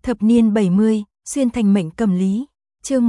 Thập niên 70, xuyên thành mệnh cầm lý. Chương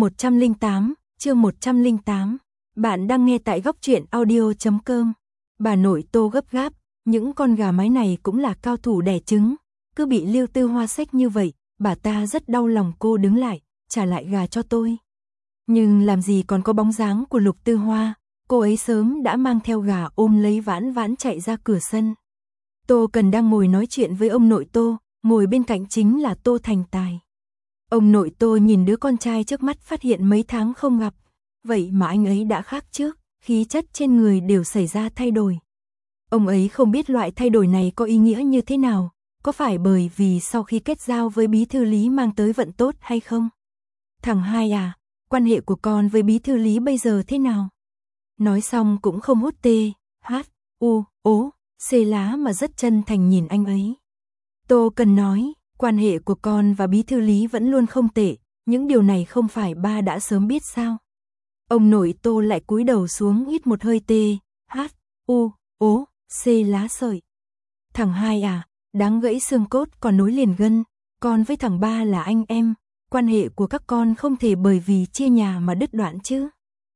108. Bạn đang nghe tại góc truyện audio.com. Bà nội Tô gấp gáp, những con gà mái này cũng là cao thủ đẻ trứng, cứ bị Lưu Tư Hoa xách như vậy, bà ta rất đau lòng. Cô đứng lại, trả lại gà cho tôi. Nhưng làm gì còn có bóng dáng của Lục Tư Hoa, cô ấy sớm đã mang theo gà ôm lấy Vãn Vãn chạy ra cửa sân. Tô Cần đang ngồi nói chuyện với ông nội Tô, ngồi bên cạnh chính là Tô Thành Tài. Ông nội Tô nhìn đứa con trai trước mắt, phát hiện mấy tháng không gặp, vậy mà anh ấy đã khác trước, khí chất trên người đều xảy ra thay đổi. Ông ấy không biết loại thay đổi này có ý nghĩa như thế nào, có phải bởi vì sau khi kết giao với bí thư Lý mang tới vận tốt hay không? Thằng hai à, quan hệ của con với bí thư Lý bây giờ thế nào? Nói xong cũng không hút tê, hát, u, ố, xê lá mà rất chân thành nhìn anh ấy. Tô Cần nói, quan hệ của con và bí thư Lý vẫn luôn không tệ, những điều này không phải ba đã sớm biết sao? Ông nội Tô lại cúi đầu xuống hít một hơi tê, hát, u, ố, xê lá sợi. Thằng hai à, đáng gãy xương cốt còn nối liền gân, con với thằng ba là anh em, quan hệ của các con không thể bởi vì chia nhà mà đứt đoạn chứ.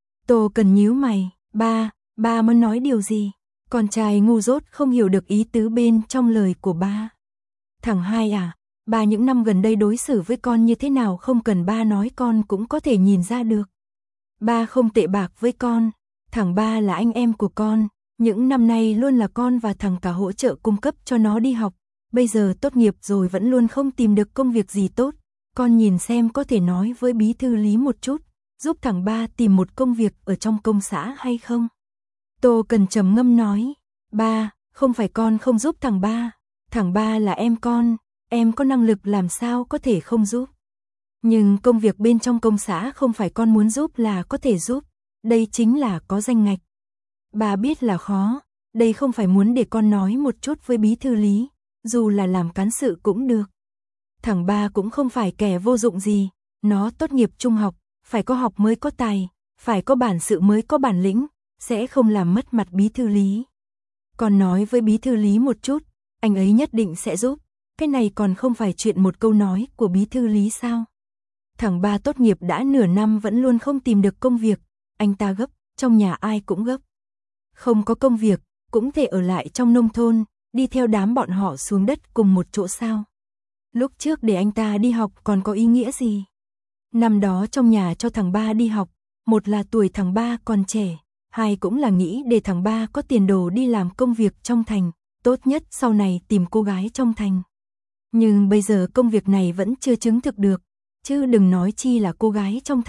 Tô Cần nhíu mày, ba muốn nói điều gì? Con trai ngu dốt không hiểu được ý tứ bên trong lời của ba. Thằng hai à, ba những năm gần đây đối xử với con như thế nào không cần ba nói con cũng có thể nhìn ra được. Ba không tệ bạc với con, thằng ba là anh em của con, những năm nay luôn là con và thằng cả hỗ trợ cung cấp cho nó đi học, bây giờ tốt nghiệp rồi vẫn luôn không tìm được công việc gì tốt, con nhìn xem có thể nói với bí thư Lý một chút, giúp thằng ba tìm một công việc ở trong công xã hay không? Tô Cần trầm ngâm nói, ba, không phải con không giúp thằng ba là em có năng lực làm sao có thể không giúp. Nhưng công việc bên trong công xã không phải con muốn giúp là có thể giúp, đây chính là có danh ngạch. Bà biết là khó, đây không phải muốn để con nói một chút với bí thư Lý, dù là làm cán sự cũng được. Thằng ba cũng không phải kẻ vô dụng gì, nó tốt nghiệp trung học, phải có học mới có tài, phải có bản sự mới có bản lĩnh, sẽ không làm mất mặt bí thư Lý. Con nói với bí thư Lý một chút, anh ấy nhất định sẽ giúp, cái này còn không phải chuyện một câu nói của bí thư Lý sao? Thằng ba tốt nghiệp đã nửa năm vẫn luôn không tìm được công việc, anh ta gấp, trong nhà ai cũng gấp. Không có công việc, cũng thể ở lại trong nông thôn, đi theo đám bọn họ xuống đất cùng một chỗ sao? Lúc trước để anh ta đi học còn có ý nghĩa gì? Năm đó trong nhà cho thằng ba đi học, một là tuổi thằng ba còn trẻ, hai cũng là nghĩ để thằng ba có tiền đồ đi làm công việc trong thành, tốt nhất sau này tìm cô gái trong thành. Nhưng bây giờ công việc này vẫn chưa chứng thực được, chứ đừng nói chi là cô gái trong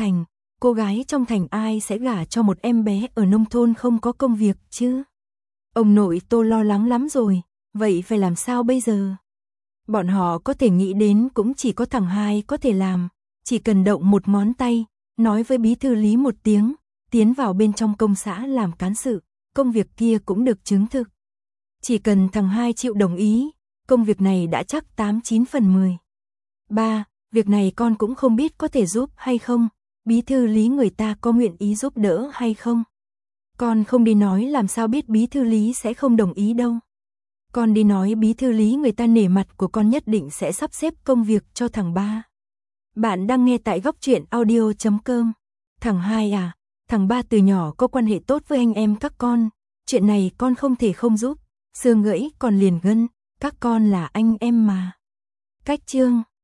thành ai sẽ gả cho một em bé ở nông thôn không có công việc chứ? Ông nội Tô lo lắng lắm rồi, vậy phải làm sao bây giờ? Bọn họ có thể nghĩ đến cũng chỉ có thằng hai có thể làm, chỉ cần động một ngón tay, nói với bí thư Lý một tiếng, tiến vào bên trong công xã làm cán sự, công việc kia cũng được chứng thực. Chỉ cần thằng hai chịu đồng ý, công việc này đã chắc 8-9 phần 10. Ba, việc này con cũng không biết có thể giúp hay không, bí thư Lý người ta có nguyện ý giúp đỡ hay không. Con không đi nói làm sao biết bí thư Lý sẽ không đồng ý đâu. Con đi nói bí thư Lý người ta nể mặt của con nhất định sẽ sắp xếp công việc cho thằng ba. Bạn đang nghe tại góc truyện audio.com. Thằng hai à, thằng ba từ nhỏ có quan hệ tốt với anh em các con, chuyện này con không thể không giúp, xương gãy còn liền gân, các con là anh em mà. Cách chương